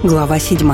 Глава 7.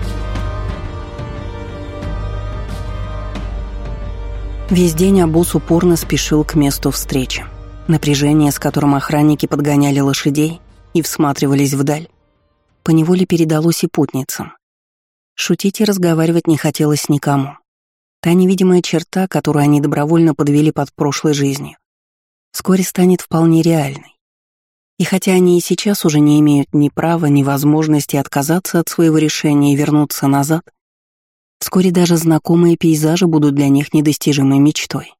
Весь день Абус упорно спешил к месту встречи. Напряжение, с которым охранники подгоняли лошадей и всматривались вдаль, поневоле передалось и путницам. Шутить и разговаривать не хотелось никому. Та невидимая черта, которую они добровольно подвели под прошлой жизнью, вскоре станет вполне реальной. И хотя они и сейчас уже не имеют ни права, ни возможности отказаться от своего решения и вернуться назад, вскоре даже знакомые пейзажи будут для них недостижимой мечтой.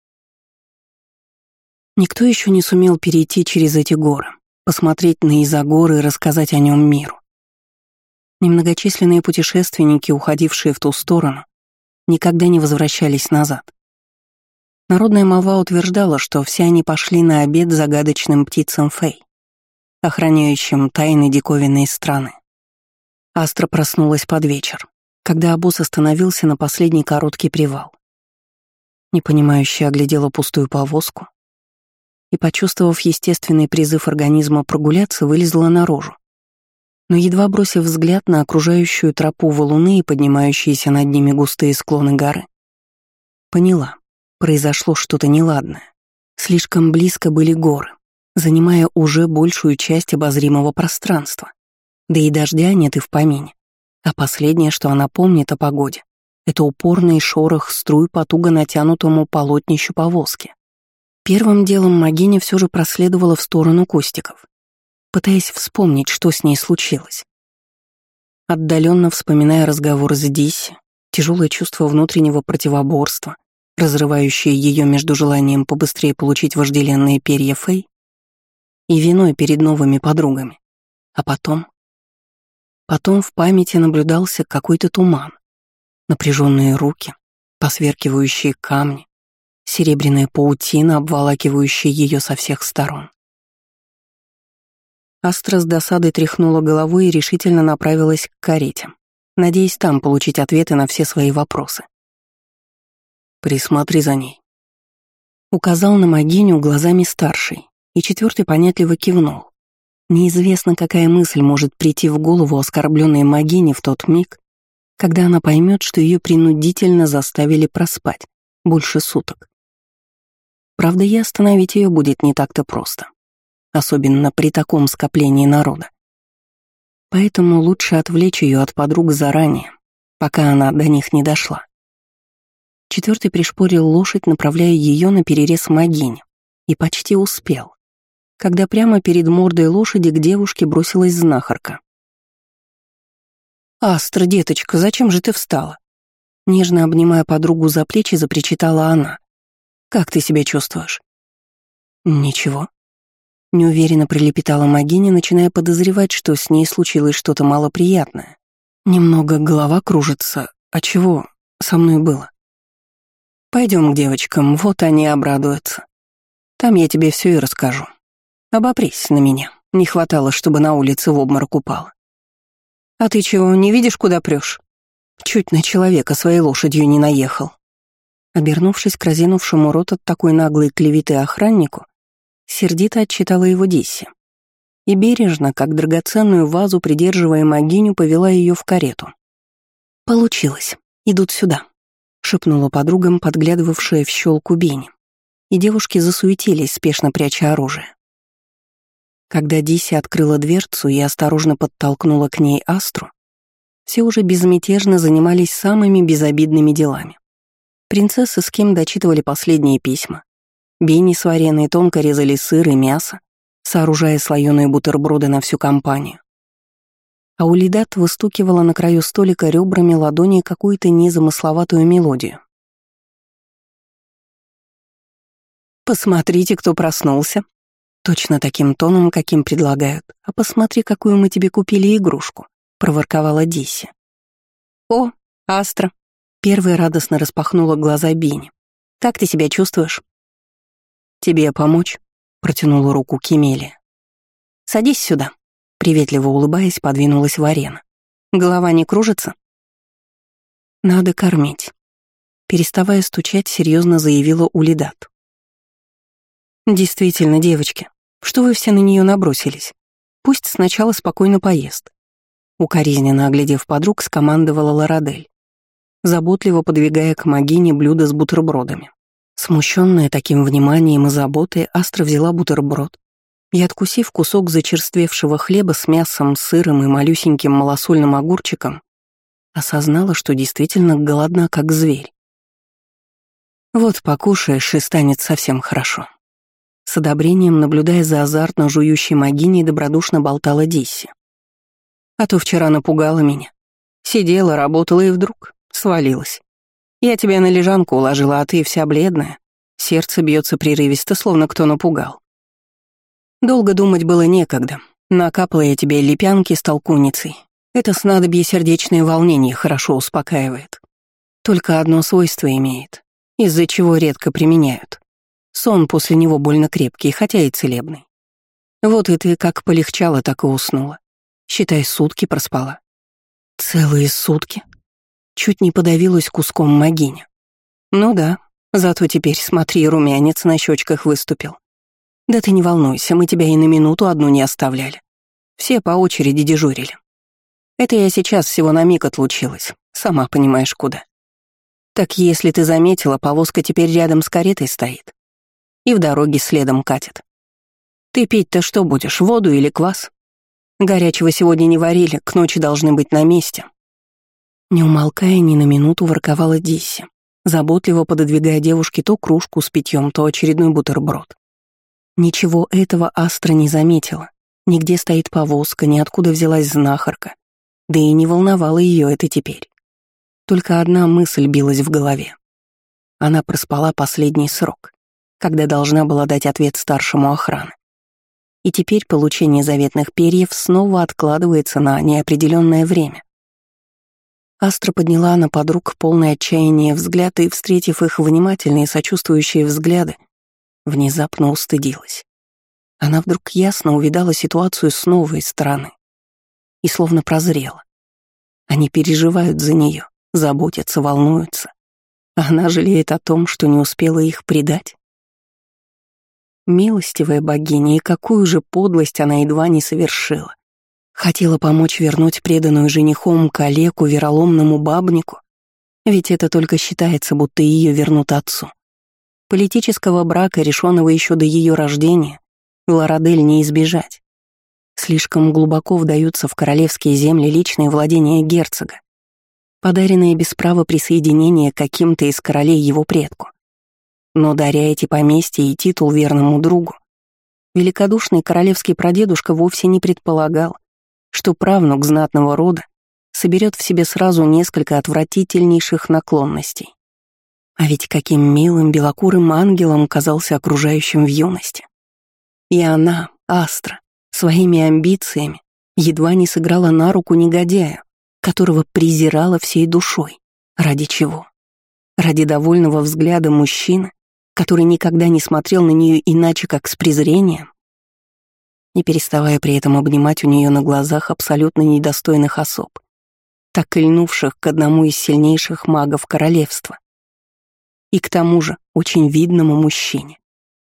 Никто еще не сумел перейти через эти горы, посмотреть на Изагор и рассказать о нем миру. Немногочисленные путешественники, уходившие в ту сторону, никогда не возвращались назад. Народная молва утверждала, что все они пошли на обед загадочным птицам Фей, охраняющим тайны диковинной страны. Астра проснулась под вечер, когда Абус остановился на последний короткий привал. Непонимающе оглядела пустую повозку и, почувствовав естественный призыв организма прогуляться, вылезла наружу. Но едва бросив взгляд на окружающую тропу валуны и поднимающиеся над ними густые склоны горы, поняла, произошло что-то неладное. Слишком близко были горы, занимая уже большую часть обозримого пространства. Да и дождя нет и в помине. А последнее, что она помнит о погоде, это упорный шорох струй по туго натянутому полотнищу повозки. Первым делом Магиня все же проследовала в сторону кустиков, пытаясь вспомнить, что с ней случилось. Отдаленно вспоминая разговор с Дисси, тяжелое чувство внутреннего противоборства, разрывающее ее между желанием побыстрее получить вожделенные перья Фей и виной перед новыми подругами. А потом в памяти наблюдался какой-то туман, напряженные руки, посверкивающие камни, серебряная паутина, обволакивающая ее со всех сторон. Астра с досадой тряхнула головой и решительно направилась к карете, надеясь там получить ответы на все свои вопросы. «Присмотри за ней», — указал на Магиню глазами старшей, и четвертый понятливо кивнул. Неизвестно, какая мысль может прийти в голову оскорбленной Магине в тот миг, когда она поймет, что ее принудительно заставили проспать больше суток. Правда, и остановить ее будет не так-то просто, особенно при таком скоплении народа. Поэтому лучше отвлечь ее от подруг заранее, пока она до них не дошла. Четвертый пришпорил лошадь, направляя ее на перерез Магине, и почти успел, когда прямо перед мордой лошади к девушке бросилась знахарка. «Астра, деточка, зачем же ты встала?» Нежно обнимая подругу за плечи, запричитала она. «Как ты себя чувствуешь?» «Ничего», — неуверенно прилепетала Магиня, начиная подозревать, что с ней случилось что-то малоприятное. «Немного голова кружится. А чего со мной было?» «Пойдем к девочкам, вот они обрадуются. Там я тебе все и расскажу. Обопрись на меня. Не хватало, чтобы на улице в обморок упала. А ты чего, не видишь, куда прешь? Чуть на человека своей лошадью не наехал». Обернувшись к разинувшему рот от такой наглой клеветы охраннику, сердито отчитала его Дисси. И бережно, как драгоценную вазу, придерживая Магиню, повела ее в карету. «Получилось. Идут сюда», — шепнула подругам, подглядывавшая в щелку Бени. И девушки засуетились, спешно пряча оружие. Когда Дисси открыла дверцу и осторожно подтолкнула к ней Астру, все уже безмятежно занимались самыми безобидными делами. Принцессы с Ким дочитывали последние письма. Бени с Вареной тонко резали сыр и мясо, сооружая слоеные бутерброды на всю компанию. А Улидат выстукивала на краю столика ребрами ладони какую-то незамысловатую мелодию. «Посмотрите, кто проснулся!» Точно таким тоном, каким предлагают. «А посмотри, какую мы тебе купили игрушку», — проворковала Дисси. «О, Астра!» — первая радостно распахнула глаза Бени. «Как ты себя чувствуешь?» «Тебе помочь?» — протянула руку Кемелия. «Садись сюда», — приветливо улыбаясь, подвинулась Варена. «Голова не кружится?» «Надо кормить», — переставая стучать, серьезно заявила Улидат. «Действительно, девочки, что вы все на нее набросились? Пусть сначала спокойно поест. Укоризненно оглядев подруг, скомандовала Лорадель, заботливо подвигая к Магине блюдо с бутербродами. Смущенная таким вниманием и заботой, Астра взяла бутерброд и, откусив кусок зачерствевшего хлеба с мясом, сыром и малюсеньким малосольным огурчиком, осознала, что действительно голодна, как зверь. «Вот покушаешь, и станет совсем хорошо». С одобрением, наблюдая за азартно жующей Магиней, добродушно болтала Дисси. «А то вчера напугала меня. Сидела, работала и вдруг свалилась. Я тебя на лежанку уложила, а ты вся бледная. Сердце бьется прерывисто, словно кто напугал. Долго думать было некогда. Накапала я тебе лепянки с толкуницей. Это снадобье сердечное волнение хорошо успокаивает. Только одно свойство имеет, из-за чего редко применяют. Сон после него больно крепкий, хотя и целебный. Вот и ты как полегчала, так и уснула. Считай, сутки проспала». «Целые сутки?» Чуть не подавилась куском Магиня. «Ну да, зато теперь, смотри, румянец на щечках выступил. Да ты не волнуйся, мы тебя и на минуту одну не оставляли. Все по очереди дежурили. Это я сейчас всего на миг отлучилась, сама понимаешь куда. Так если ты заметила, повозка теперь рядом с каретой стоит. И в дороге следом катит. Ты пить-то что будешь, воду или квас? Горячего сегодня не варили, к ночи должны быть на месте». Не умолкая ни на минуту, ворковала Дисси, заботливо пододвигая девушке то кружку с питьем, то очередной бутерброд. Ничего этого Астра не заметила. Нигде стоит повозка, ниоткуда взялась знахарка. Да и не волновало ее это теперь. Только одна мысль билась в голове. Она проспала последний срок, когда должна была дать ответ старшему охраны. И теперь получение заветных перьев снова откладывается на неопределенное время. Астра подняла на подруг полное отчаяние взгляд и, встретив их внимательные сочувствующие взгляды, внезапно устыдилась. Она вдруг ясно увидала ситуацию с новой стороны и словно прозрела. Они переживают за нее, заботятся, волнуются. Она жалеет о том, что не успела их предать. Милостивая богиня, и какую же подлость она едва не совершила. Хотела помочь вернуть преданную женихом калеку вероломному бабнику, ведь это только считается, будто ее вернут отцу. Политического брака, решенного еще до ее рождения, Лорадель не избежать. Слишком глубоко вдаются в королевские земли личные владения герцога, подаренные без права присоединения каким-то из королей его предку. Но даря эти поместья и титул верному другу, великодушный королевский прадедушка вовсе не предполагал, что правнук знатного рода соберет в себе сразу несколько отвратительнейших наклонностей. А ведь каким милым белокурым ангелом казался окружающим в юности. И она, Астра, своими амбициями едва не сыграла на руку негодяю, которого презирала всей душой. Ради чего? Ради довольного взгляда мужчины, который никогда не смотрел на нее иначе, как с презрением, не переставая при этом обнимать у нее на глазах абсолютно недостойных особ, так и льнувших к одному из сильнейших магов королевства. И к тому же очень видному мужчине.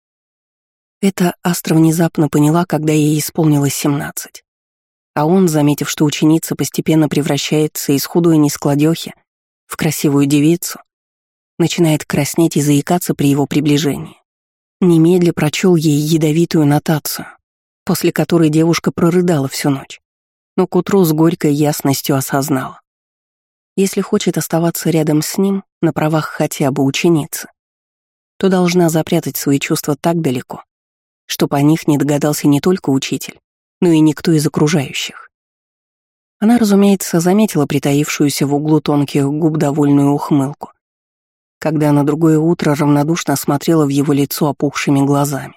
Это Астра внезапно поняла, когда ей исполнилось 17. А он, заметив, что ученица постепенно превращается из худой нескладёхи в красивую девицу, начинает краснеть и заикаться при его приближении. Немедля прочел ей ядовитую нотацию, после которой девушка прорыдала всю ночь, но к утру с горькой ясностью осознала. Если хочет оставаться рядом с ним на правах хотя бы ученицы, то должна запрятать свои чувства так далеко, чтобы о них не догадался не только учитель, но и никто из окружающих. Она, разумеется, заметила притаившуюся в углу тонких губ довольную ухмылку, когда на другое утро равнодушно смотрела в его лицо опухшими глазами.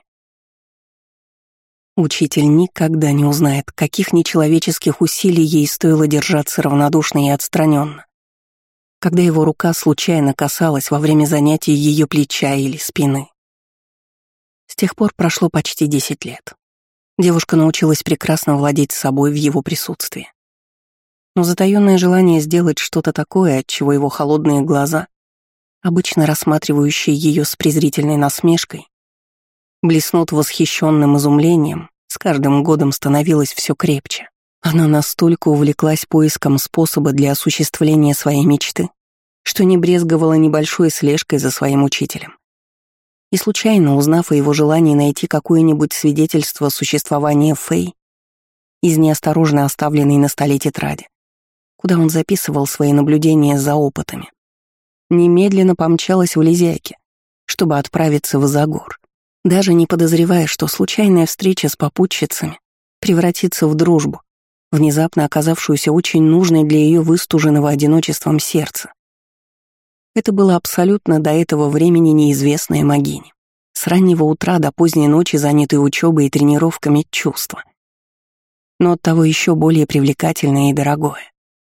Учитель никогда не узнает, каких нечеловеческих усилий ей стоило держаться равнодушно и отстраненно, когда его рука случайно касалась во время занятий ее плеча или спины. С тех пор прошло почти 10 лет. Девушка научилась прекрасно владеть собой в его присутствии. Но затаённое желание сделать что-то такое, от чего его холодные глаза, обычно рассматривающие ее с презрительной насмешкой, блеснут восхищенным изумлением, с каждым годом становилось все крепче. Она настолько увлеклась поиском способа для осуществления своей мечты, что не брезговала небольшой слежкой за своим учителем. И случайно, узнав о его желании найти какое-нибудь свидетельство существования Фэй из неосторожно оставленной на столе тетради, куда он записывал свои наблюдения за опытами, немедленно помчалась в Лизяки, чтобы отправиться в Изагор, даже не подозревая, что случайная встреча с попутчицами превратится в дружбу, внезапно оказавшуюся очень нужной для ее выстуженного одиночеством сердца. Это было абсолютно до этого времени неизвестное Магине. С раннего утра до поздней ночи занятой учебой и тренировками чувства. Но оттого еще более привлекательное и дорогое.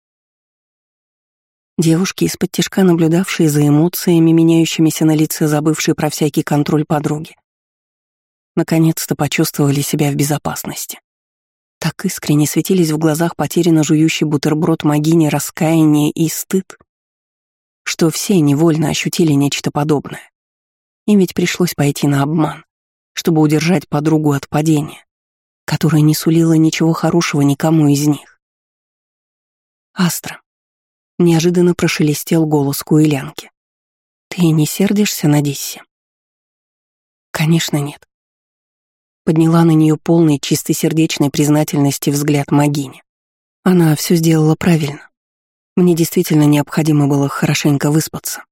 Девушки, из-под-тишка наблюдавшие за эмоциями, меняющимися на лице забывшей про всякий контроль подруги, наконец-то почувствовали себя в безопасности. Так искренне светились в глазах потерянно жующий бутерброд Магини раскаяние и стыд, что все невольно ощутили нечто подобное. Им ведь пришлось пойти на обман, чтобы удержать подругу от падения, которое не сулило ничего хорошего никому из них. «Астра», — неожиданно прошелестел голос Куэлянки, — «ты не сердишься на Дисси?» «Конечно нет», — подняла на нее полный чистосердечной признательности взгляд Магини. «Она все сделала правильно. Мне действительно необходимо было хорошенько выспаться».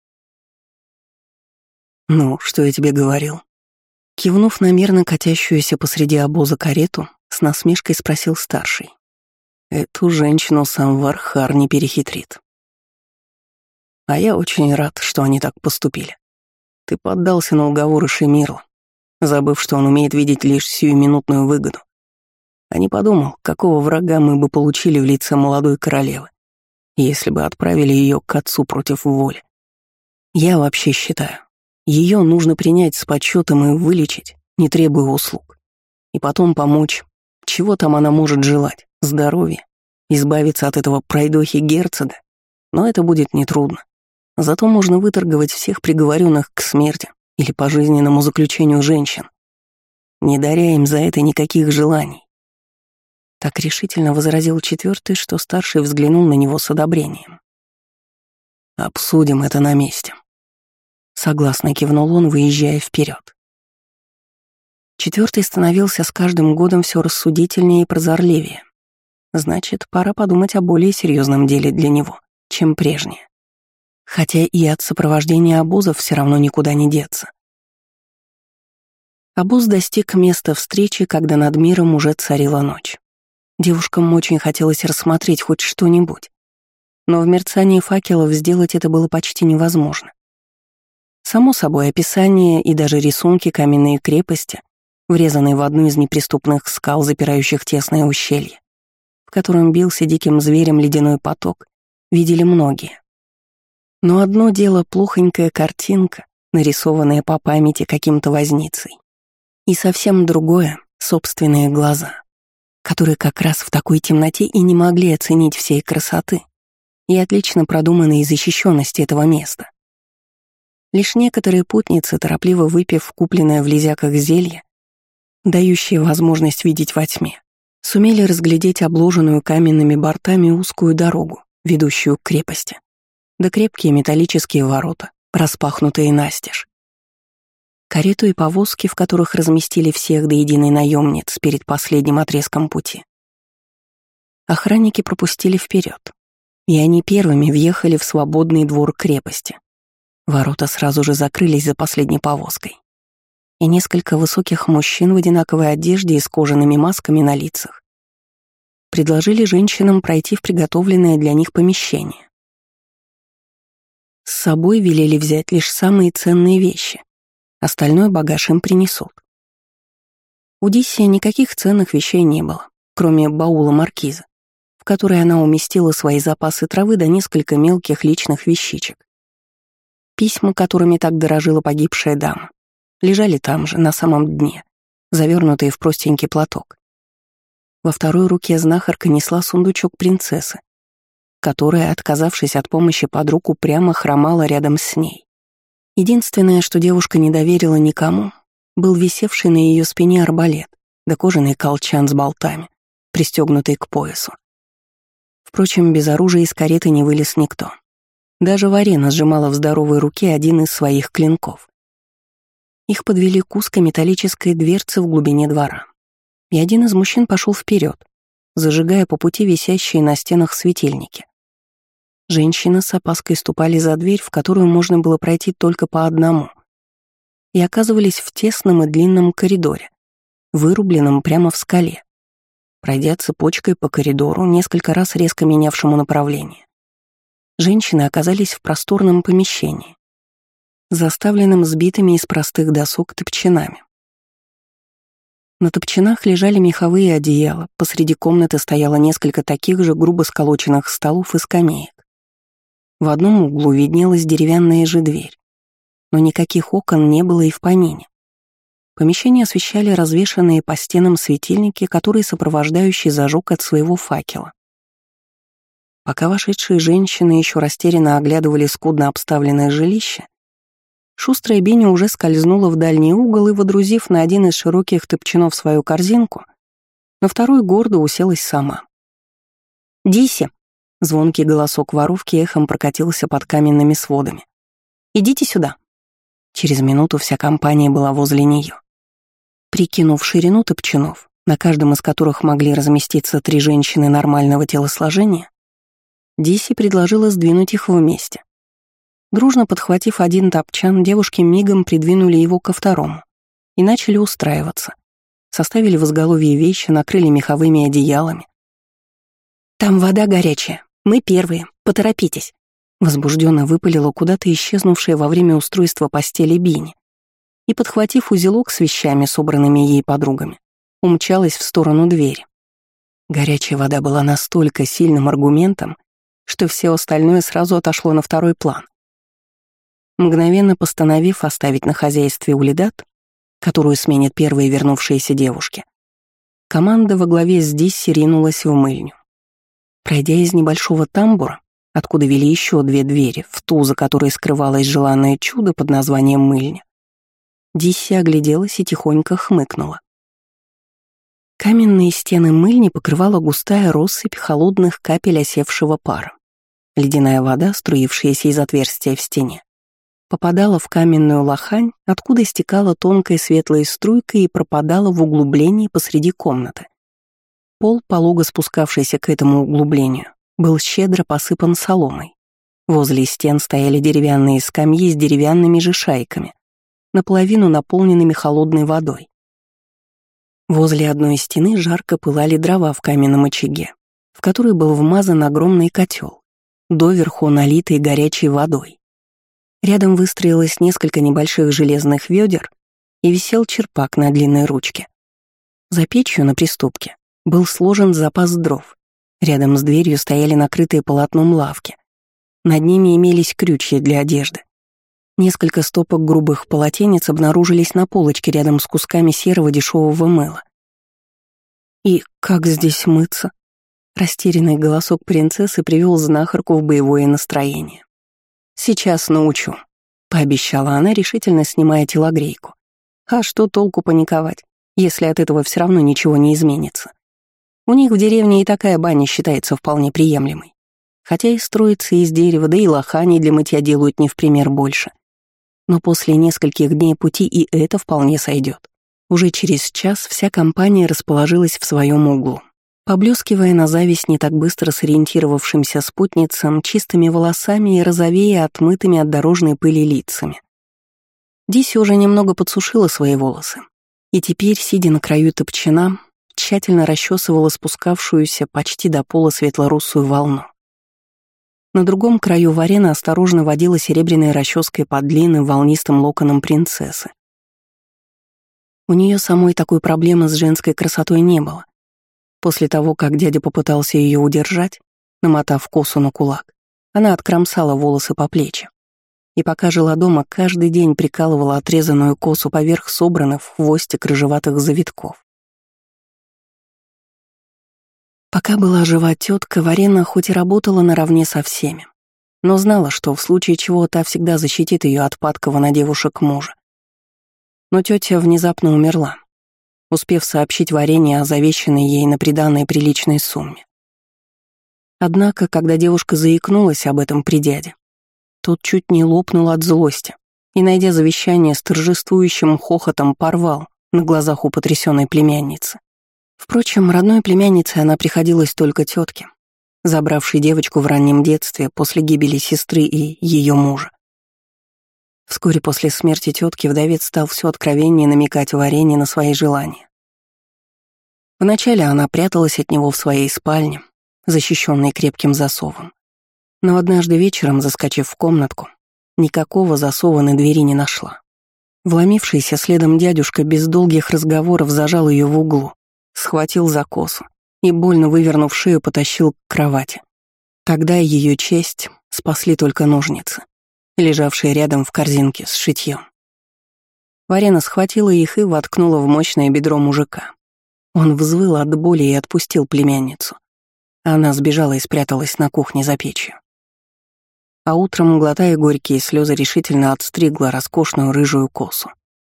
«Ну, что я тебе говорил?» Кивнув на мерно катящуюся посреди обоза карету, с насмешкой спросил старший. «Эту женщину сам Вархар не перехитрит. А я очень рад, что они так поступили. Ты поддался на уговоры Шемирла, забыв, что он умеет видеть лишь сиюминутную выгоду. А не подумал, какого врага мы бы получили в лице молодой королевы, если бы отправили ее к отцу против воли. Я вообще считаю, ее нужно принять с почетом и вылечить, не требуя услуг. И потом помочь. Чего там она может желать? Здоровья? Избавиться от этого пройдохи-герцога? Но это будет нетрудно. Зато можно выторговать всех приговоренных к смерти или пожизненному заключению женщин, не даря им за это никаких желаний. Так решительно возразил четвертый, что старший взглянул на него с одобрением. «Обсудим это на месте», — согласно кивнул он, выезжая вперед. Четвертый становился с каждым годом все рассудительнее и прозорливее. Значит, пора подумать о более серьезном деле для него, чем прежнее. Хотя и от сопровождения обозов все равно никуда не деться. Обоз достиг места встречи, когда над миром уже царила ночь. Девушкам очень хотелось рассмотреть хоть что-нибудь, но в мерцании факелов сделать это было почти невозможно. Само собой, описание и даже рисунки каменной крепости, врезанные в одну из неприступных скал, запирающих тесное ущелье, в котором бился диким зверем ледяной поток, видели многие. Но одно дело — плохонькая картинка, нарисованная по памяти каким-то возницей, и совсем другое — собственные глаза, которые как раз в такой темноте и не могли оценить всей красоты и отлично продуманной защищенности этого места. Лишь некоторые путницы, торопливо выпив купленное в Лизяках зелье, дающее возможность видеть во тьме, сумели разглядеть обложенную каменными бортами узкую дорогу, ведущую к крепости, да крепкие металлические ворота, распахнутые настежь. Карету и повозки, в которых разместили всех до единой наемниц перед последним отрезком пути. Охранники пропустили вперед, и они первыми въехали в свободный двор крепости. Ворота сразу же закрылись за последней повозкой, и несколько высоких мужчин в одинаковой одежде и с кожаными масками на лицах предложили женщинам пройти в приготовленное для них помещение. С собой велели взять лишь самые ценные вещи, остальной багаж им принесут. У Диссии никаких ценных вещей не было, кроме баула маркиза, в который она уместила свои запасы травы да несколько мелких личных вещичек. Письма, которыми так дорожила погибшая дама, лежали там же, на самом дне, завернутые в простенький платок. Во второй руке знахарка несла сундучок принцессы, которая, отказавшись от помощи подруг, упрямо хромала рядом с ней. Единственное, что девушка не доверила никому, был висевший на ее спине арбалет да кожаный колчан с болтами, пристегнутый к поясу. Впрочем, без оружия из кареты не вылез никто. Даже Варена сжимала в здоровой руке один из своих клинков. Их подвели к узкой металлической дверце в глубине двора. И один из мужчин пошел вперед, зажигая по пути висящие на стенах светильники. Женщины с опаской ступали за дверь, в которую можно было пройти только по одному, и оказывались в тесном и длинном коридоре, вырубленном прямо в скале. Пройдя цепочкой по коридору, несколько раз резко менявшему направление, женщины оказались в просторном помещении, заставленном сбитыми из простых досок топчинами. На топчинах лежали меховые одеяла, посреди комнаты стояло несколько таких же грубо сколоченных столов и скамеек. В одном углу виднелась деревянная же дверь, но никаких окон не было и в помине. Помещение освещали развешанные по стенам светильники, которые сопровождающий зажег от своего факела. Пока вошедшие женщины еще растерянно оглядывали скудно обставленное жилище, шустрая Беня уже скользнула в дальний угол и, водрузив на один из широких топчинов свою корзинку, на второй гордо уселась сама. «Диси!» — звонкий голосок воровки эхом прокатился под каменными сводами. «Идите сюда!» Через минуту вся компания была возле нее. Прикинув ширину топчинов, на каждом из которых могли разместиться 3 женщины нормального телосложения, Диси предложила сдвинуть их вместе. Дружно подхватив один топчан, девушки мигом придвинули его ко второму и начали устраиваться. Составили в изголовье вещи, накрыли меховыми одеялами. «Там вода горячая, мы первые, поторопитесь», возбужденно выпалила куда-то исчезнувшая во время устройства постели Бини и, подхватив узелок с вещами, собранными ей подругами, умчалась в сторону двери. Горячая вода была настолько сильным аргументом, что все остальное сразу отошло на второй план. Мгновенно постановив оставить на хозяйстве улидат, которую сменят первые вернувшиеся девушки, команда во главе с Дисси ринулась в мыльню. Пройдя из небольшого тамбура, откуда вели еще 2 двери, в ту, за которой скрывалось желанное чудо под названием мыльня, Дисси огляделась и тихонько хмыкнула. Каменные стены мыльни покрывала густая россыпь холодных капель осевшего пара. Ледяная вода, струившаяся из отверстия в стене, попадала в каменную лохань, откуда стекала тонкой светлой струйкой и пропадала в углублении посреди комнаты. Пол, полого спускавшийся к этому углублению, был щедро посыпан соломой. Возле стен стояли деревянные скамьи с деревянными же шайками, наполовину наполненными холодной водой. Возле одной стены жарко пылали дрова в каменном очаге, в который был вмазан огромный котел, доверху налитый горячей водой. Рядом выстроилось несколько небольших железных ведер и висел черпак на длинной ручке. За печью на приступке был сложен запас дров. Рядом с дверью стояли накрытые полотном лавки. Над ними имелись крючья для одежды. Несколько стопок грубых полотенец обнаружились на полочке рядом с кусками серого дешевого мыла. «И как здесь мыться?» Растерянный голосок принцессы привел знахарку в боевое настроение. «Сейчас научу», — пообещала она, решительно снимая телогрейку. «А что толку паниковать, если от этого все равно ничего не изменится? У них в деревне и такая баня считается вполне приемлемой. Хотя и строится из дерева, да и лохани для мытья делают не в пример больше. Но после нескольких дней пути и это вполне сойдет. Уже через час вся компания расположилась в своем углу, поблескивая на зависть не так быстро сориентировавшимся спутницам чистыми волосами и розовея отмытыми от дорожной пыли лицами. Диси уже немного подсушила свои волосы, и теперь, сидя на краю топчина, тщательно расчесывала спускавшуюся почти до пола светлорусую волну. На другом краю Варена осторожно водила серебряной расческой по длинным волнистым локонам принцессы. У нее самой такой проблемы с женской красотой не было. После того, как дядя попытался ее удержать, намотав косу на кулак, она откромсала волосы по плечи. И пока жила дома, каждый день прикалывала отрезанную косу поверх собранных в хвостик рыжеватых завитков. Пока была жива тетка, Варена хоть и работала наравне со всеми, но знала, что в случае чего та всегда защитит ее от падкого на девушек мужа. Но тетя внезапно умерла, успев сообщить Варене о завещанной ей на приданой приличной сумме. Однако, когда девушка заикнулась об этом при дяде, тот чуть не лопнул от злости и, найдя завещание, с торжествующим хохотом порвал на глазах у потрясенной племянницы. Впрочем, родной племянницей она приходилась только тетке, забравшей девочку в раннем детстве после гибели сестры и ее мужа. Вскоре после смерти тетки вдовец стал все откровеннее намекать Варене на свои желания. Вначале она пряталась от него в своей спальне, защищенной крепким засовом. Но однажды вечером, заскочив в комнатку, никакого засова на двери не нашла. Вломившийся следом дядюшка без долгих разговоров зажал ее в углу, схватил за косу и, больно вывернув шею, потащил к кровати. Тогда ее честь спасли только ножницы, лежавшие рядом в корзинке с шитьем. Варена схватила их и воткнула в мощное бедро мужика. Он взвыл от боли и отпустил племянницу. Она сбежала и спряталась на кухне за печью. А утром, глотая горькие слезы, решительно отстригла роскошную рыжую косу.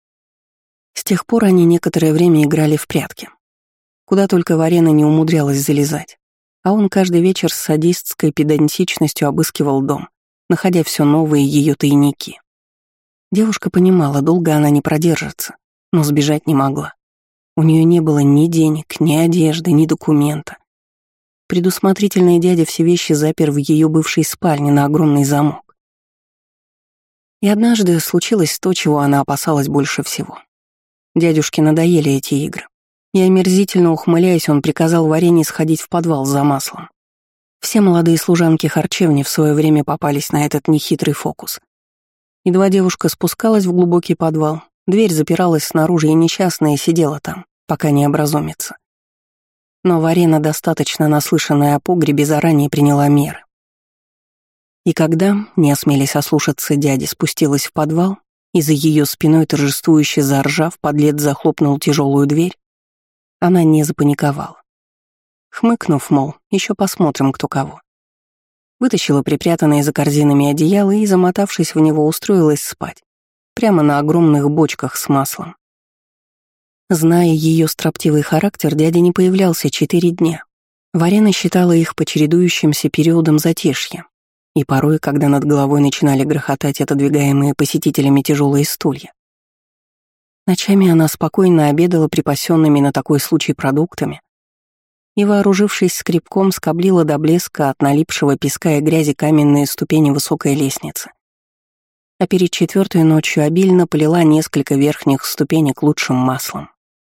С тех пор они некоторое время играли в прятки. Куда только Варена не умудрялась залезать, а он каждый вечер с садистской педантичностью обыскивал дом, находя все новые ее тайники. Девушка понимала, долго она не продержится, но сбежать не могла. У нее не было ни денег, ни одежды, ни документа. Предусмотрительный дядя все вещи запер в ее бывшей спальне на огромный замок. И однажды случилось то, чего она опасалась больше всего. Дядюшке надоели эти игры. И омерзительно ухмыляясь, он приказал Варене сходить в подвал за маслом. Все молодые служанки харчевни в свое время попались на этот нехитрый фокус. Едва девушка спускалась в глубокий подвал, дверь запиралась снаружи, и несчастная сидела там, пока не образумится. Но Варена, достаточно наслышанная о погребе, заранее приняла меры. И когда, не осмелясь ослушаться дяди, спустилась в подвал, и за ее спиной торжествующе заржав, подлец захлопнул тяжелую дверь, она не запаниковала. Хмыкнув, мол, еще посмотрим, кто кого. Вытащила припрятанные за корзинами одеяло и, замотавшись в него, устроилась спать, прямо на огромных бочках с маслом. Зная ее строптивый характер, дядя не появлялся 4 дня. Варена считала их по чередующимся периодам затишья, и порой, когда над головой начинали грохотать отодвигаемые посетителями тяжелые стулья. Ночами она спокойно обедала припасенными на такой случай продуктами и, вооружившись скребком, скоблила до блеска от налипшего песка и грязи каменные ступени высокой лестницы. А перед 4-й ночью обильно полила несколько верхних ступенек лучшим маслом.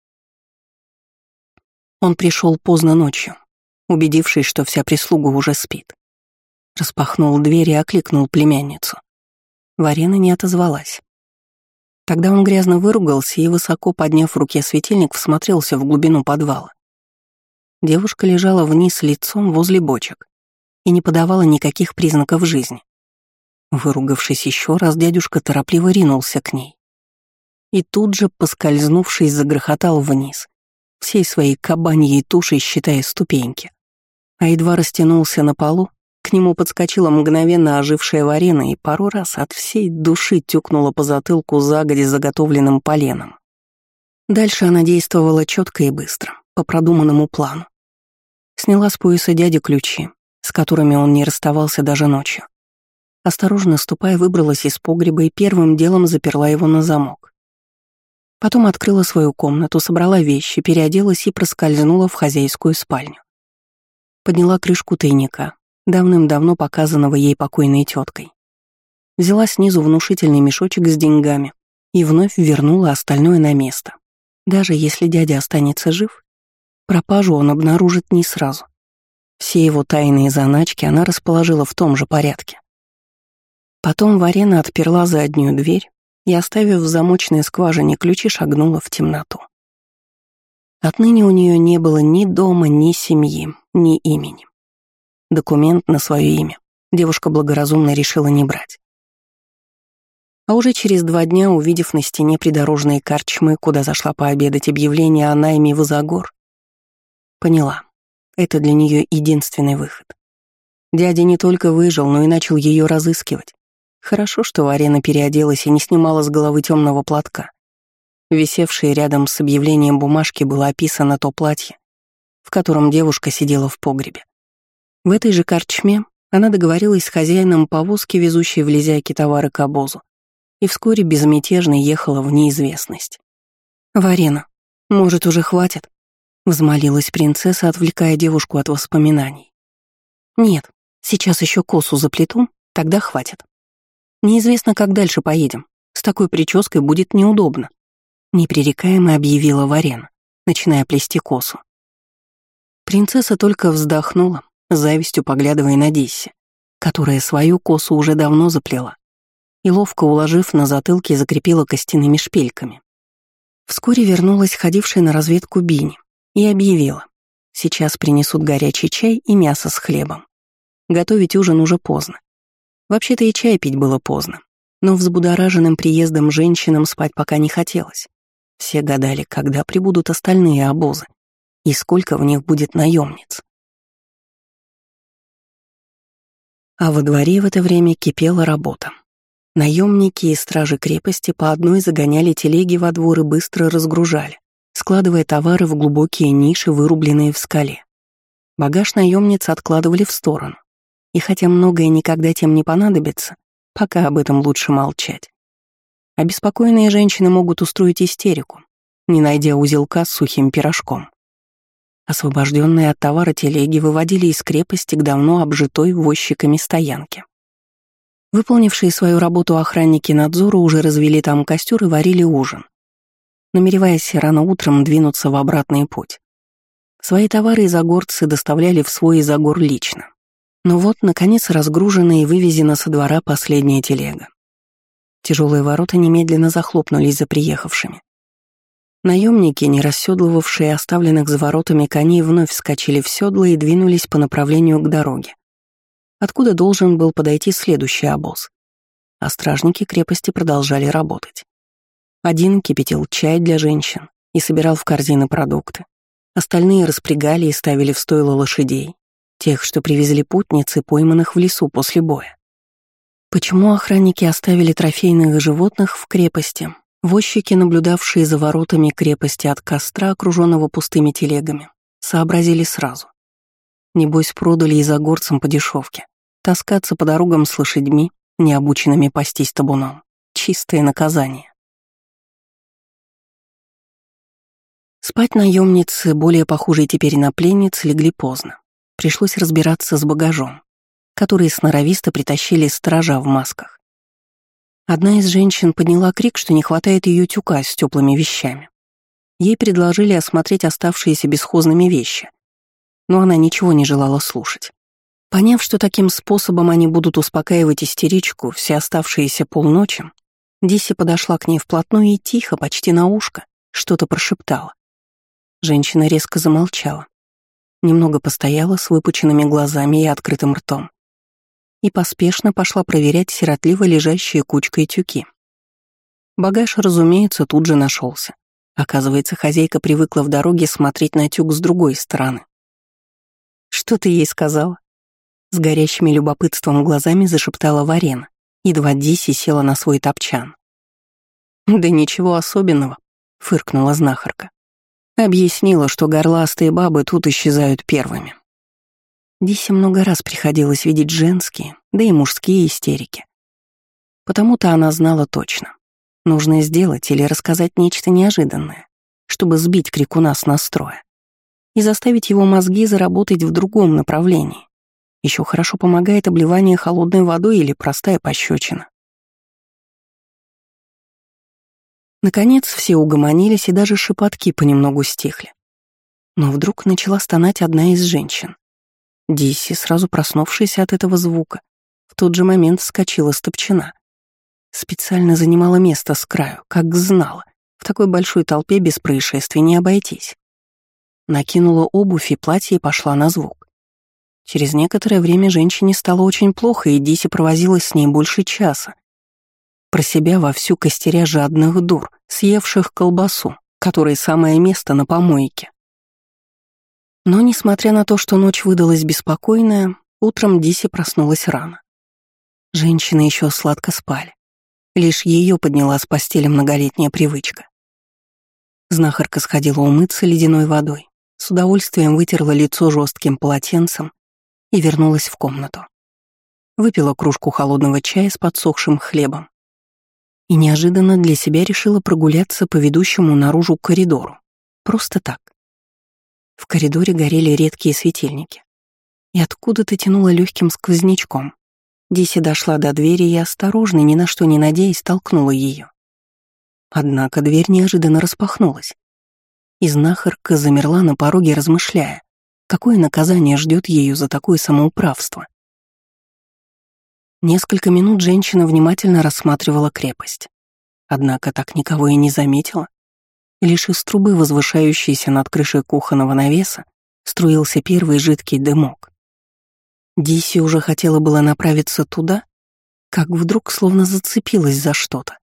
Он пришел поздно ночью, убедившись, что вся прислуга уже спит. Распахнул дверь и окликнул племянницу. Варена не отозвалась. Тогда он грязно выругался и, высоко подняв в руке светильник, всмотрелся в глубину подвала. Девушка лежала вниз лицом возле бочек и не подавала никаких признаков жизни. Выругавшись еще раз, дядюшка торопливо ринулся к ней. И тут же, поскользнувшись, загрохотал вниз, всей своей кабаньей тушей считая ступеньки. А едва растянулся на полу, к нему подскочила мгновенно ожившая Варена и пару раз от всей души тюкнула по затылку загодя заготовленным поленом. Дальше она действовала четко и быстро, по продуманному плану. Сняла с пояса дяди ключи, с которыми он не расставался даже ночью. Осторожно ступая, выбралась из погреба и первым делом заперла его на замок. Потом открыла свою комнату, собрала вещи, переоделась и проскользнула в хозяйскую спальню. Подняла крышку тайника, давным-давно показанного ей покойной теткой. Взяла снизу внушительный мешочек с деньгами и вновь вернула остальное на место. Даже если дядя останется жив, пропажу он обнаружит не сразу. Все его тайные заначки она расположила в том же порядке. Потом Варена отперла заднюю дверь и, оставив в замочной скважине ключи, шагнула в темноту. Отныне у нее не было ни дома, ни семьи, ни имени. Документ на свое имя девушка благоразумно решила не брать. А уже через 2 дня, увидев на стене придорожные корчмы, куда зашла пообедать, объявление о найме в Изагор, поняла, это для нее единственный выход. Дядя не только выжил, но и начал ее разыскивать. Хорошо, что Варена переоделась и не снимала с головы темного платка. Висевшей рядом с объявлением бумажки было описано то платье, в котором девушка сидела в погребе. В этой же корчме она договорилась с хозяином повозки, везущей в Лизяйке товары к обозу, и вскоре безмятежно ехала в неизвестность. «Варена, может, уже хватит?» — взмолилась принцесса, отвлекая девушку от воспоминаний. «Нет, сейчас еще косу заплету, тогда хватит. Неизвестно, как дальше поедем. С такой прической будет неудобно», — непререкаемо объявила Варена, начиная плести косу. Принцесса только вздохнула, с завистью поглядывая на Дисси, которая свою косу уже давно заплела и, ловко уложив на затылке, закрепила костяными шпильками. Вскоре вернулась ходившая на разведку Бини и объявила: сейчас принесут горячий чай и мясо с хлебом. Готовить ужин уже поздно. Вообще-то и чай пить было поздно, но взбудораженным приездом женщинам спать пока не хотелось. Все гадали, когда прибудут остальные обозы и сколько в них будет наемниц. А во дворе в это время кипела работа. Наемники и стражи крепости по одной загоняли телеги во двор и быстро разгружали, складывая товары в глубокие ниши, вырубленные в скале. Багаж наемниц откладывали в сторону. И хотя многое никогда тем не понадобится, пока об этом лучше молчать. Обеспокоенные женщины могут устроить истерику, не найдя узелка с сухим пирожком. Освобожденные от товара телеги выводили из крепости к давно обжитой возчиками стоянке. Выполнившие свою работу охранники надзора уже развели там костер и варили ужин, намереваясь рано утром двинуться в обратный путь. Свои товары изогорцы доставляли в свой изогор лично. Но вот, наконец, разгружена и вывезена со двора последняя телега. Тяжелые ворота немедленно захлопнулись за приехавшими. Наемники, не расседлывавшие оставленных за воротами коней, вновь вскочили в седла и двинулись по направлению к дороге, откуда должен был подойти следующий обоз. А стражники крепости продолжали работать. Один кипятил чай для женщин и собирал в корзины продукты. Остальные распрягали и ставили в стойло лошадей, тех, что привезли путницы, пойманных в лесу после боя. Почему охранники оставили трофейных животных в крепости? Возчики, наблюдавшие за воротами крепости от костра, окруженного пустыми телегами, сообразили сразу. Небось, продали изогорцам по дешевке. Таскаться по дорогам с лошадьми, необученными пастись табуном. Чистое наказание. Спать наемницы, более похожие теперь на пленниц, легли поздно. Пришлось разбираться с багажом, который сноровисто притащили стража в масках. Одна из женщин подняла крик, что не хватает ее тюка с теплыми вещами. Ей предложили осмотреть оставшиеся бесхозными вещи, но она ничего не желала слушать. Поняв, что таким способом они будут успокаивать истеричку все оставшиеся полночи, Дисси подошла к ней вплотную и тихо, почти на ушко, что-то прошептала. Женщина резко замолчала, немного постояла с выпученными глазами и открытым ртом и поспешно пошла проверять сиротливо лежащие кучкой тюки. Багаж, разумеется, тут же нашелся. Оказывается, хозяйка привыкла в дороге смотреть на тюк с другой стороны. «Что ты ей сказала?» С горящими любопытством глазами зашептала Варена, едва Дисси села на свой топчан. «Да ничего особенного», — фыркнула знахарка. Объяснила, что горластые бабы тут исчезают первыми. Дисси много раз приходилось видеть женские, да и мужские истерики. Потому-то она знала точно. Нужно сделать или рассказать нечто неожиданное, чтобы сбить крикуна с настроя и заставить его мозги заработать в другом направлении. Еще хорошо помогает обливание холодной водой или простая пощечина. Наконец все угомонились, и даже шепотки понемногу стихли. Но вдруг начала стонать одна из женщин. Дисси, сразу проснувшаяся от этого звука, в тот же момент вскочила с топчана. Специально занимала место с краю, как знала, в такой большой толпе без происшествий не обойтись. Накинула обувь и платье и пошла на звук. Через некоторое время женщине стало очень плохо, и Дисси провозилась с ней больше часа. Про себя вовсю костеря жадных дур, съевших колбасу, которой самое место на помойке. Но, несмотря на то, что ночь выдалась беспокойная, утром Дисси проснулась рано. Женщины еще сладко спали. Лишь ее подняла с постели многолетняя привычка. Знахарка сходила умыться ледяной водой, с удовольствием вытерла лицо жестким полотенцем и вернулась в комнату. Выпила кружку холодного чая с подсохшим хлебом и неожиданно для себя решила прогуляться по ведущему наружу коридору. Просто так. В коридоре горели редкие светильники, и откуда-то тянуло легким сквознячком. Диси дошла до двери и осторожно, ни на что не надеясь, толкнула ее. Однако дверь неожиданно распахнулась, и знахарка замерла на пороге, размышляя, какое наказание ждет ее за такое самоуправство. Несколько минут женщина внимательно рассматривала крепость, однако так никого и не заметила. Лишь из трубы, возвышающейся над крышей кухонного навеса, струился первый жидкий дымок. Диси уже хотела было направиться туда, как вдруг словно зацепилась за что-то.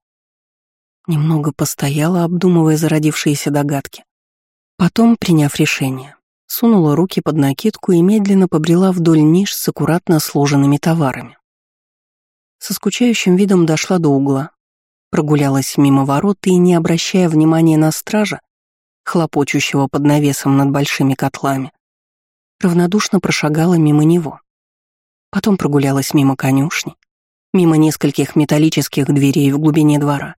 Немного постояла, обдумывая зародившиеся догадки. Потом, приняв решение, сунула руки под накидку и медленно побрела вдоль ниш с аккуратно сложенными товарами. Со скучающим видом дошла до угла, прогулялась мимо ворот и, не обращая внимания на стража, хлопочущего под навесом над большими котлами, равнодушно прошагала мимо него. Потом прогулялась мимо конюшни, мимо нескольких металлических дверей в глубине двора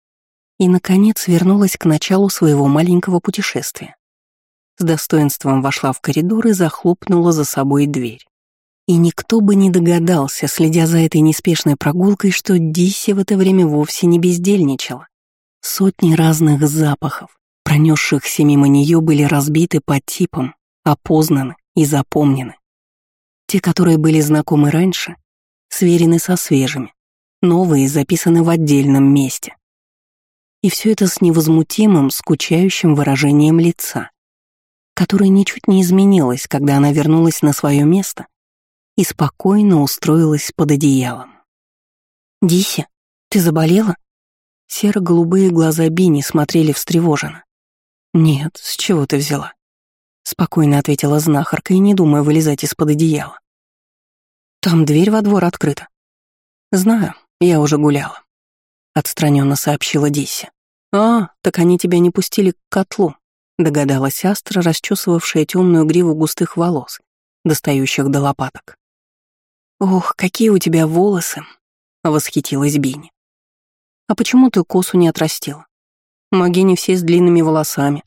и, наконец, вернулась к началу своего маленького путешествия. С достоинством вошла в коридор и захлопнула за собой дверь. И никто бы не догадался, следя за этой неспешной прогулкой, что Диси в это время вовсе не бездельничала. Сотни разных запахов, пронесшихся мимо нее, были разбиты по типам, опознаны и запомнены. Те, которые были знакомы раньше, сверены со свежими, новые записаны в отдельном месте. И все это с невозмутимым, скучающим выражением лица, которое ничуть не изменилось, когда она вернулась на свое место и спокойно устроилась под одеялом. «Диси, ты заболела?» Серо-голубые глаза Бини смотрели встревоженно. «Нет, с чего ты взяла?» Спокойно ответила знахарка и не думая вылезать из-под одеяла. «Там дверь во двор открыта». «Знаю, я уже гуляла», — отстраненно сообщила Диси. «А, так они тебя не пустили к котлу», — догадалась Астра, расчесывавшая темную гриву густых волос, достающих до лопаток. «Ох, какие у тебя волосы!» — восхитилась Бини. «А почему ты косу не отрастила? Могини все с длинными волосами».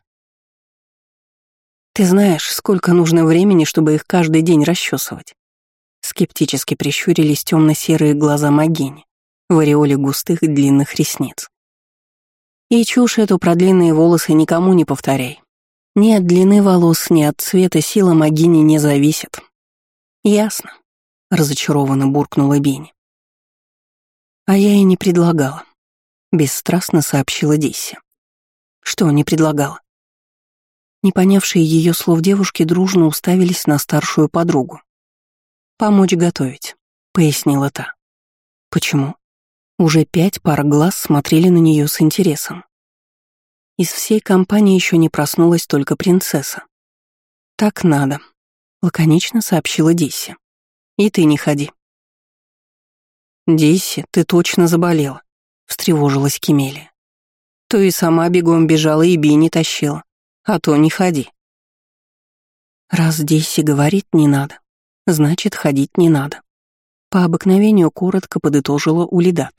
«Ты знаешь, сколько нужно времени, чтобы их каждый день расчесывать?» Скептически прищурились темно-серые глаза Могини в ореоле густых и длинных ресниц. «И чушь эту про длинные волосы никому не повторяй. Ни от длины волос, ни от цвета сила Могини не зависит». «Ясно», — разочарованно буркнула Бини. «А я и не предлагала», — бесстрастно сообщила Дисси. «Что не предлагала?» Не понявшие ее слов девушки дружно уставились на старшую подругу. «Помочь готовить», — пояснила та. «Почему?» Уже 5 пар глаз смотрели на нее с интересом. Из всей компании еще не проснулась только принцесса. «Так надо», — лаконично сообщила Дисси. «И ты не ходи». «Дисси, ты точно заболела», — встревожилась Кемелия. «То и сама бегом бежала, и Бини тащила. А то не ходи». Раз Дисси говорит «не надо», значит, ходить не надо. По обыкновению коротко подытожила Улидат.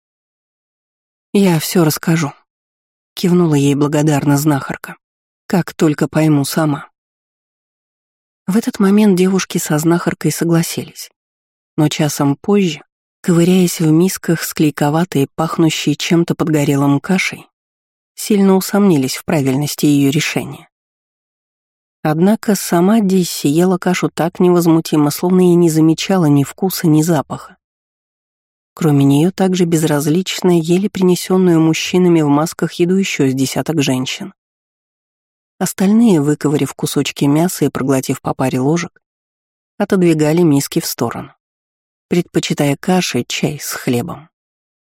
«Я все расскажу», — кивнула ей благодарно знахарка, «как только пойму сама». В этот момент девушки со знахаркой согласились, но часом позже, ковыряясь в мисках с клейковатой, пахнущей чем-то подгорелым кашей, сильно усомнились в правильности ее решения. Однако сама Дисси ела кашу так невозмутимо, словно и не замечала ни вкуса, ни запаха. Кроме нее также безразлично ели принесенную мужчинами в масках еду еще с десяток женщин. Остальные, выковырив кусочки мяса и проглотив по паре ложек, отодвигали миски в сторону, предпочитая каши, чай с хлебом.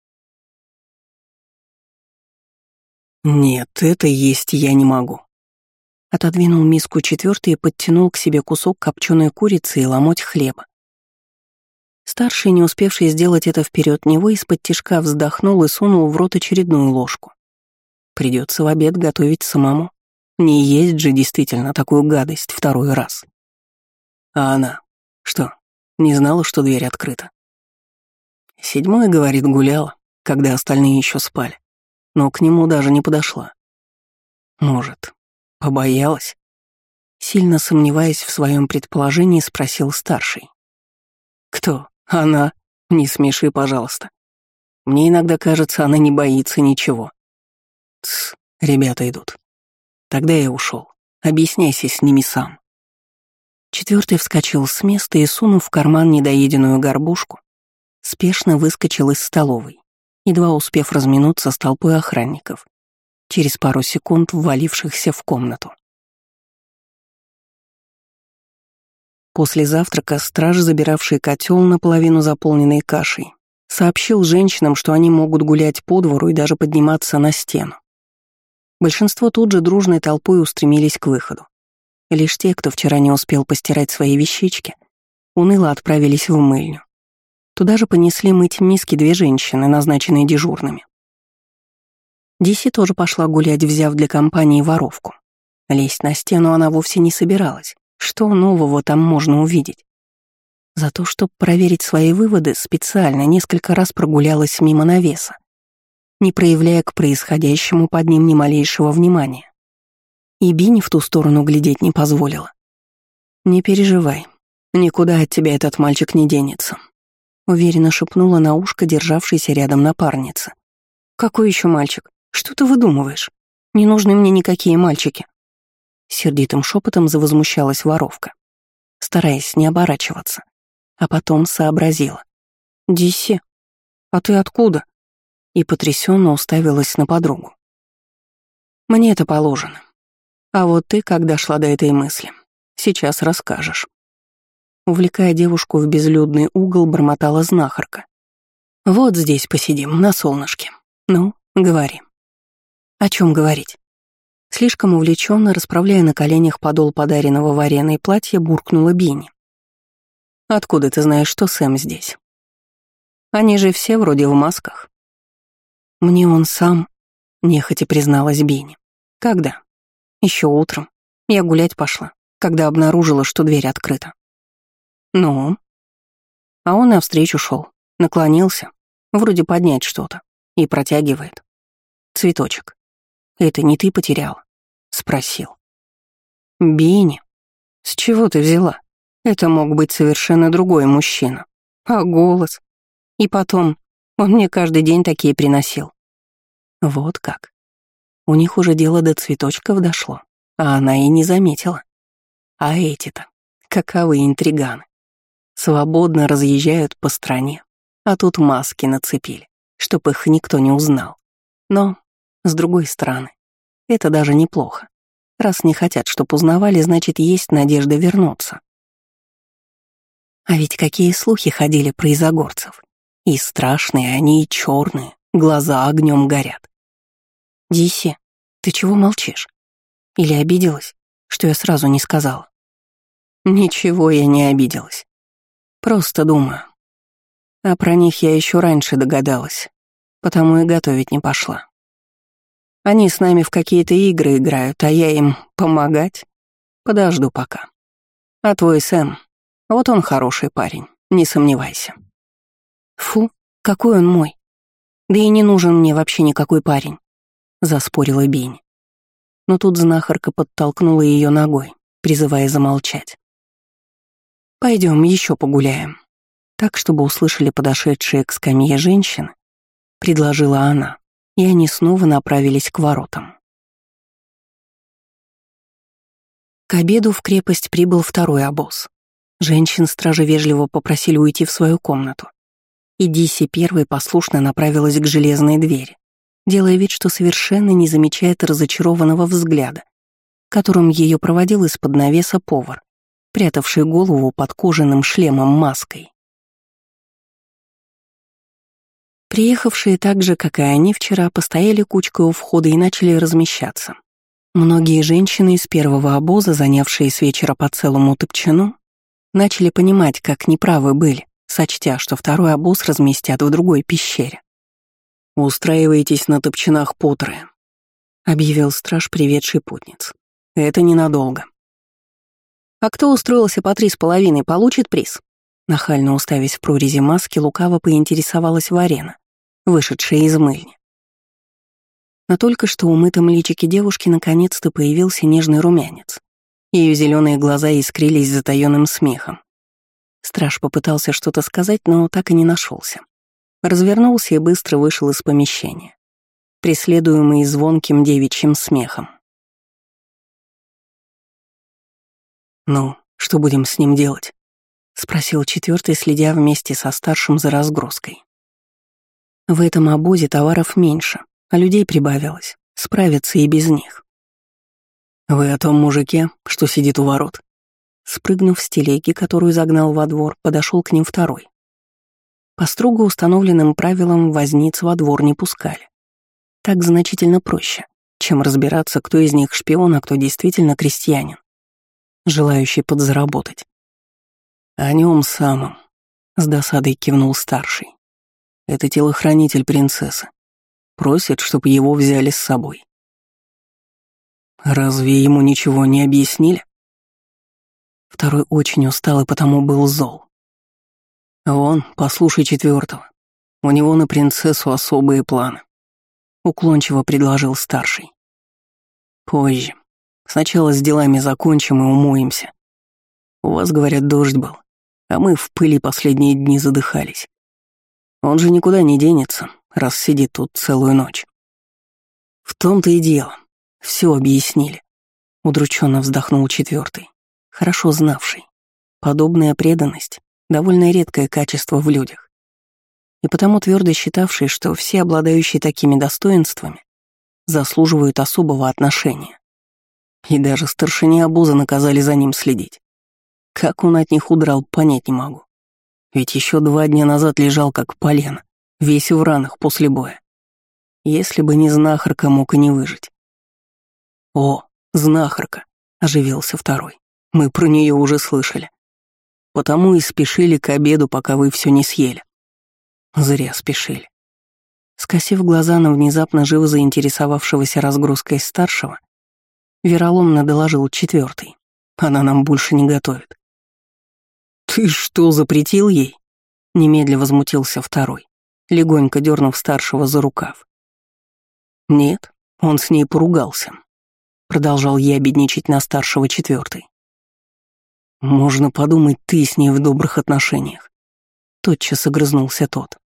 «Нет, это есть я не могу». Отодвинул миску четвертый и подтянул к себе кусок копченой курицы и ломоть хлеба. Старший, не успевший сделать это вперед него, из-под тишка вздохнул и сунул в рот очередную ложку. Придется в обед готовить самому. Не есть же действительно такую гадость второй раз. А она? Что, Не знала, что дверь открыта. 7-й, говорит, гуляла, когда остальные еще спали, но к нему даже не подошла. Может, побоялась? Сильно сомневаясь в своем предположении, спросил старший. Кто? Она? Не смеши, пожалуйста. Мне иногда кажется, она не боится ничего. Тсс, ребята идут. Тогда я ушел. Объясняйся с ними сам. 4-й вскочил с места и, сунув в карман недоеденную горбушку, спешно выскочил из столовой, едва успев разминуться с толпой охранников, через пару секунд ввалившихся в комнату. После завтрака страж, забиравший котел, наполовину заполненный кашей, сообщил женщинам, что они могут гулять по двору и даже подниматься на стену. Большинство тут же дружной толпой устремились к выходу. Лишь те, кто вчера не успел постирать свои вещички, уныло отправились в мыльню. Туда же понесли мыть миски 2 женщины, назначенные дежурными. Диси тоже пошла гулять, взяв для компании воровку. Лезть на стену она вовсе не собиралась. Что нового там можно увидеть? Зато, чтобы проверить свои выводы, специально несколько раз прогулялась мимо навеса, не проявляя к происходящему под ним ни малейшего внимания. И Бини в ту сторону глядеть не позволила. «Не переживай, никуда от тебя этот мальчик не денется», — уверенно шепнула на ушко державшейся рядом напарница. «Какой еще мальчик? Что ты выдумываешь? Не нужны мне никакие мальчики». Сердитым шепотом завозмущалась воровка, стараясь не оборачиваться, а потом сообразила. «Диси, а ты откуда?» И потрясенно уставилась на подругу. «Мне это положено. А вот ты, как дошла до этой мысли, сейчас расскажешь». Увлекая девушку в безлюдный угол, бормотала знахарка. «Вот здесь посидим, на солнышке. Ну, говори». «О чем говорить?» Слишком увлеченно, расправляя на коленях подол подаренного вареной платья, буркнула Бини. «Откуда ты знаешь, что Сэм здесь? Они же все вроде в масках». «Мне он сам», — нехотя призналась Бини. «Когда?» «Еще утром. Я гулять пошла, когда обнаружила, что дверь открыта». «Ну?» А он навстречу шел, наклонился, вроде поднять что-то, и протягивает. «Цветочек. Это не ты потеряла?» — спросил. «Бини, с чего ты взяла? Это мог быть совершенно другой мужчина. А голос? И потом, он мне каждый день такие приносил». Вот как. У них уже дело до цветочков дошло, а она и не заметила. А эти-то, каковы интриганы. Свободно разъезжают по стране, а тут маски нацепили, чтоб их никто не узнал. Но, с другой стороны, это даже неплохо. Раз не хотят, чтоб узнавали, значит, есть надежда вернуться. А ведь какие слухи ходили про изогорцев. И страшные они, и черные, глаза огнем горят. «Диси, ты чего молчишь? Или обиделась, что я сразу не сказала?» «Ничего я не обиделась. Просто думаю. А про них я еще раньше догадалась, потому и готовить не пошла. Они с нами в какие-то игры играют, а я им помогать? Подожду пока. А твой Сэм, вот он хороший парень, не сомневайся». «Фу, какой он мой. Да и не нужен мне вообще никакой парень», — заспорила Бинь. Но тут знахарка подтолкнула ее ногой, призывая замолчать. «Пойдем еще погуляем». Так, чтобы услышали подошедшие к скамье женщины, предложила она, и они снова направились к воротам. К обеду в крепость прибыл второй обоз. Женщин-стражи вежливо попросили уйти в свою комнату, и Диси первой послушно направилась к железной двери, делая вид, что совершенно не замечает разочарованного взгляда, которым ее проводил из-под навеса повар, прятавший голову под кожаным шлемом-маской. Приехавшие так же, как и они вчера, постояли кучкой у входа и начали размещаться. Многие женщины из первого обоза, занявшие с вечера по целому топчану, начали понимать, как неправы были, сочтя, что второй обоз разместят в другой пещере. «Устраивайтесь на топчанах по трое», — объявил страж, приведший путниц. «Это ненадолго». «А кто устроился по 3,5, получит приз?» Нахально уставясь в прорези маски, лукаво поинтересовалась Варена, вышедшая из мыльни. На только что умытом личике девушки наконец-то появился нежный румянец. Ее зеленые глаза искрились затаённым смехом. Страж попытался что-то сказать, но так и не нашелся. Развернулся и быстро вышел из помещения, преследуемый звонким девичьим смехом. «Ну, что будем с ним делать?» — спросил четвертый, следя вместе со старшим за разгрузкой. В этом обозе товаров меньше, а людей прибавилось. Справятся и без них. «Вы о том мужике, что сидит у ворот?» Спрыгнув с телеги, которую загнал во двор, подошел к ним второй. По строго установленным правилам возниц во двор не пускали. Так значительно проще, чем разбираться, кто из них шпион, а кто действительно крестьянин, желающий подзаработать. «О нем самом», — с досадой кивнул старший. «Это телохранитель принцессы. Просит, чтобы его взяли с собой». «Разве ему ничего не объяснили?» Второй очень устал и потому был зол. «Вон, послушай четвертого. У него на принцессу особые планы», — уклончиво предложил старший. «Позже. Сначала с делами закончим и умоемся. У вас, говорят, дождь был, а мы в пыли последние дни задыхались. Он же никуда не денется, раз сидит тут целую ночь». «В том-то и дело. Все объяснили», — удрученно вздохнул четвертый, хорошо знавший. Подобная преданность — довольно редкое качество в людях. И потому твердо считавший, что все обладающие такими достоинствами заслуживают особого отношения. И даже старшине обоза наказали за ним следить. Как он от них удрал, понять не могу. Ведь еще 2 дня назад лежал как полено, весь в ранах после боя. Если бы не знахарка, мог и не выжить. «О, знахарка!» — оживился второй. «Мы про нее уже слышали. Потому и спешили к обеду, пока вы все не съели». Зря спешили. Скосив глаза на внезапно живо заинтересовавшегося разгрузкой старшего, вероломно доложил четвертый. «Она нам больше не готовит». «Ты что, запретил ей?» — немедля возмутился второй, легонько дернув старшего за рукав. «Нет, он с ней поругался», — продолжал ябедничать на старшего четвертый. «Можно подумать, ты с ней в добрых отношениях», — тотчас огрызнулся тот.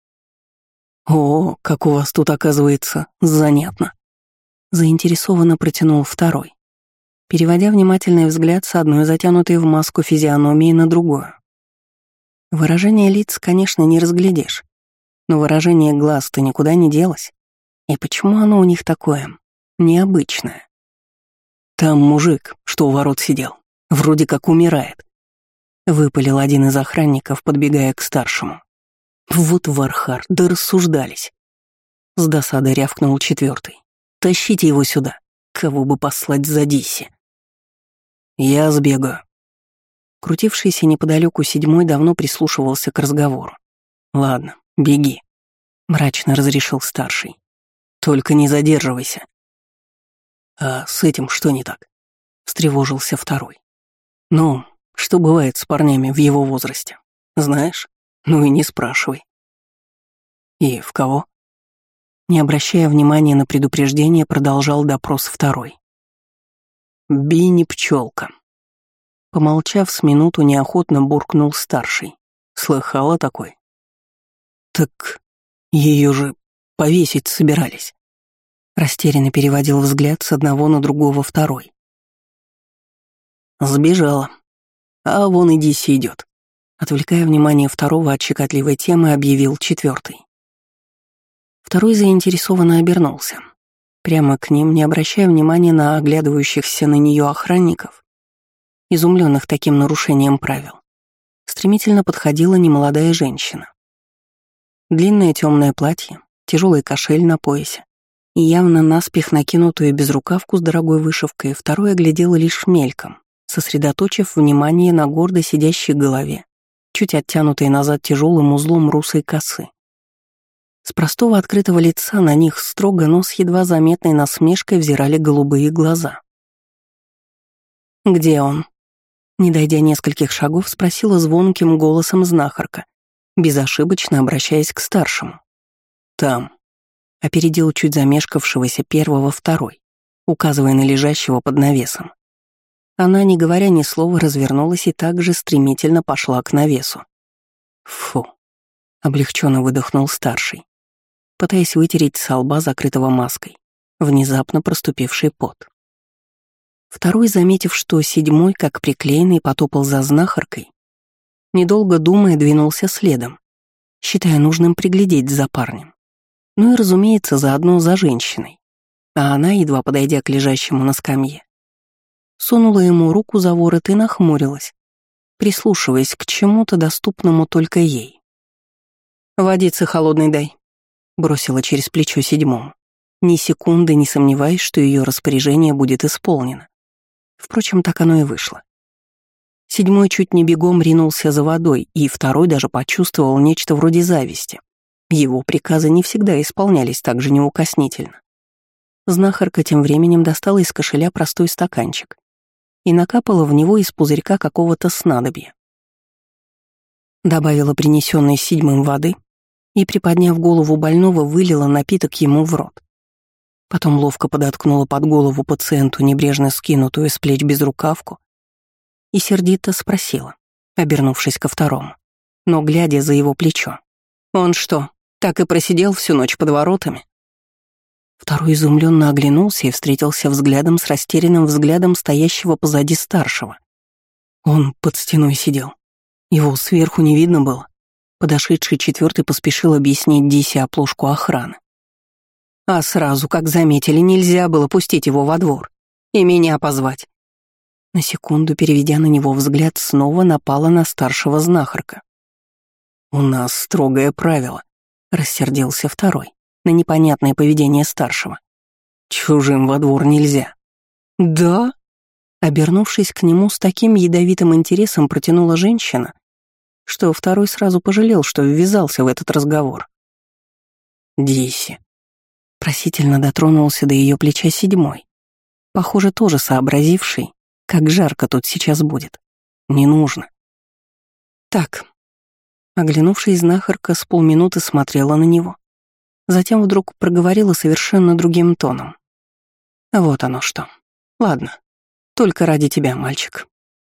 «О, как у вас тут, оказывается, занятно», — заинтересованно протянул второй, переводя внимательный взгляд с одной затянутой в маску физиономии на другую. Выражение лиц, конечно, не разглядишь, но выражение глаз-то никуда не делось. И почему оно у них такое необычное? «Там мужик, что у ворот сидел, вроде как умирает», — выпалил один из охранников, подбегая к старшему. «Вот вархар, да рассуждались». С досадой рявкнул четвертый. «Тащите его сюда, кого бы послать за Дисси». «Я сбегаю». Крутившийся неподалеку седьмой давно прислушивался к разговору. «Ладно, беги», — мрачно разрешил старший. «Только не задерживайся». «А с этим что не так?» — встревожился второй. «Ну, что бывает с парнями в его возрасте? Знаешь? Ну и не спрашивай». «И в кого?» Не обращая внимания на предупреждение, продолжал допрос второй. «Бини пчелка». Помолчав с минуту, неохотно буркнул старший. «Слыхала такой?» «Так ее же повесить собирались». Растерянно переводил взгляд с одного на другого второй. «Сбежала. А вон и Дисси идет», — отвлекая внимание второго от щекотливой темы, объявил четвертый. Второй заинтересованно обернулся. Прямо к ним, не обращая внимания на оглядывающихся на нее охранников, изумленных таким нарушением правил, стремительно подходила немолодая женщина. Длинное темное платье, тяжелый кошель на поясе и явно наспех накинутую безрукавку с дорогой вышивкой второй оглядела лишь мельком, сосредоточив внимание на гордо сидящей голове, чуть оттянутой назад тяжелым узлом русой косы. С простого открытого лица на них строго, но с едва заметной насмешкой взирали голубые глаза. «Где он?» Не дойдя нескольких шагов, спросила звонким голосом знахарка, безошибочно обращаясь к старшему. «Там», — опередил чуть замешкавшегося первого второй, указывая на лежащего под навесом. Она, не говоря ни слова, развернулась и также стремительно пошла к навесу. «Фу», — облегченно выдохнул старший, пытаясь вытереть со лба, закрытого маской, внезапно проступивший пот. Второй, заметив, что седьмой, как приклеенный, потопал за знахаркой, недолго думая, двинулся следом, считая нужным приглядеть за парнем. Ну и, разумеется, заодно за женщиной. А она, едва подойдя к лежащему на скамье, сунула ему руку за ворот и нахмурилась, прислушиваясь к чему-то доступному только ей. «Водицы холодной дай», — бросила через плечо седьмому, ни секунды не сомневаясь, что ее распоряжение будет исполнено. Впрочем, так оно и вышло. Седьмой чуть не бегом ринулся за водой, и второй даже почувствовал нечто вроде зависти. Его приказы не всегда исполнялись так же неукоснительно. Знахарка тем временем достала из кошеля простой стаканчик и накапала в него из пузырька какого-то снадобья. Добавила принесенной седьмым воды и, приподняв голову больного, вылила напиток ему в рот. Потом ловко подоткнула под голову пациенту небрежно скинутую с плеч безрукавку и сердито спросила, обернувшись ко второму, но глядя за его плечо. «Он что, так и просидел всю ночь под воротами?» Второй изумленно оглянулся и встретился взглядом с растерянным взглядом стоящего позади старшего. Он под стеной сидел. Его сверху не видно было. Подошедший четвертый поспешил объяснить Дисе оплошку охраны. А сразу, как заметили, нельзя было пустить его во двор и меня позвать. На секунду, переведя на него взгляд, снова напала на старшего знахарка. «У нас строгое правило», — рассердился второй на непонятное поведение старшего. «Чужим во двор нельзя». «Да?» Обернувшись к нему, с таким ядовитым интересом протянула женщина, что второй сразу пожалел, что ввязался в этот разговор. «Диси», просительно дотронулся до ее плеча седьмой, похоже, тоже сообразивший, как жарко тут сейчас будет. Не нужно. Так. Оглянувшись, знахарка с полминуты смотрела на него. Затем вдруг проговорила совершенно другим тоном. Вот оно что. Ладно. Только ради тебя, мальчик.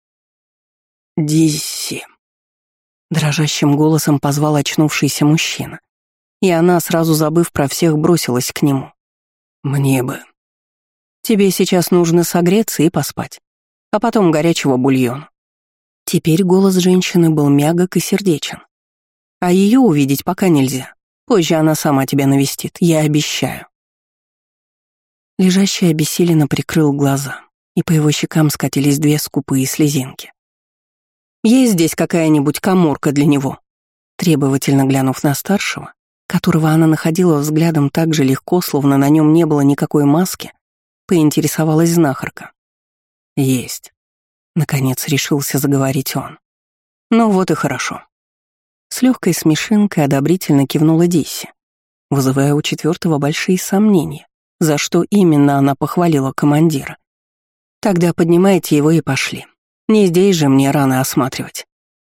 Дисси. Дрожащим голосом позвал очнувшийся мужчина. И она, сразу забыв про всех, бросилась к нему. «Мне бы. Тебе сейчас нужно согреться и поспать, а потом горячего бульона». Теперь голос женщины был мягок и сердечен. «А ее увидеть пока нельзя. Позже она сама тебя навестит, я обещаю». Лежащий обессиленно прикрыл глаза, и по его щекам скатились две скупые слезинки. «Есть здесь какая-нибудь каморка для него?» Требовательно глянув на старшего, которого она находила взглядом так же легко, словно на нем не было никакой маски, поинтересовалась знахарка. «Есть», — наконец решился заговорить он. «Ну вот и хорошо». С легкой смешинкой одобрительно кивнула Дисси, вызывая у четвертого большие сомнения, за что именно она похвалила командира. «Тогда поднимайте его и пошли. Не здесь же мне раны осматривать».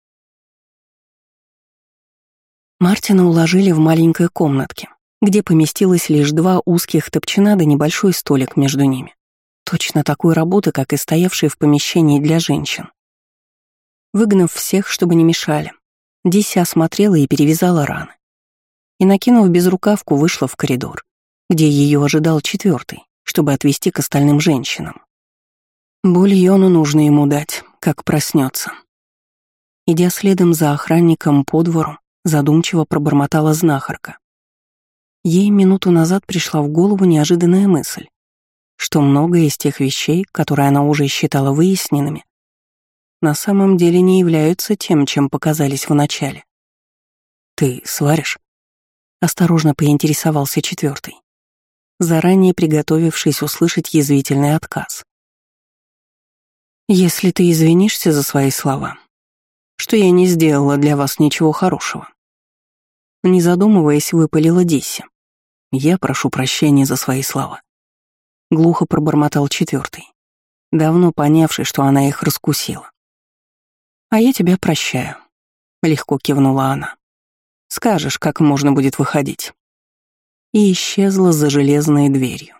Мартина уложили в маленькой комнатке, где поместилось лишь два узких топчина да небольшой столик между ними. Точно такой работы, как и стоявший в помещении для женщин. Выгнав всех, чтобы не мешали, Дисси осмотрела и перевязала раны. И, накинув безрукавку, вышла в коридор, где ее ожидал четвертый, чтобы отвезти к остальным женщинам. Бульону нужно ему дать, как проснется. Идя следом за охранником по двору, задумчиво пробормотала знахарка. Ей минуту назад пришла в голову неожиданная мысль, что многое из тех вещей, которые она уже считала выясненными, на самом деле не являются тем, чем показались вначале. «Ты сваришь?» — осторожно поинтересовался четвертый, заранее приготовившись услышать язвительный отказ. «Если ты извинишься за свои слова, что я не сделала для вас ничего хорошего». Не задумываясь, выпалила Дисси. «Я прошу прощения за свои слова». Глухо пробормотал четвертый, давно понявший, что она их раскусила. А я тебя прощаю», — легко кивнула она. «Скажешь, как можно будет выходить». И исчезла за железной дверью.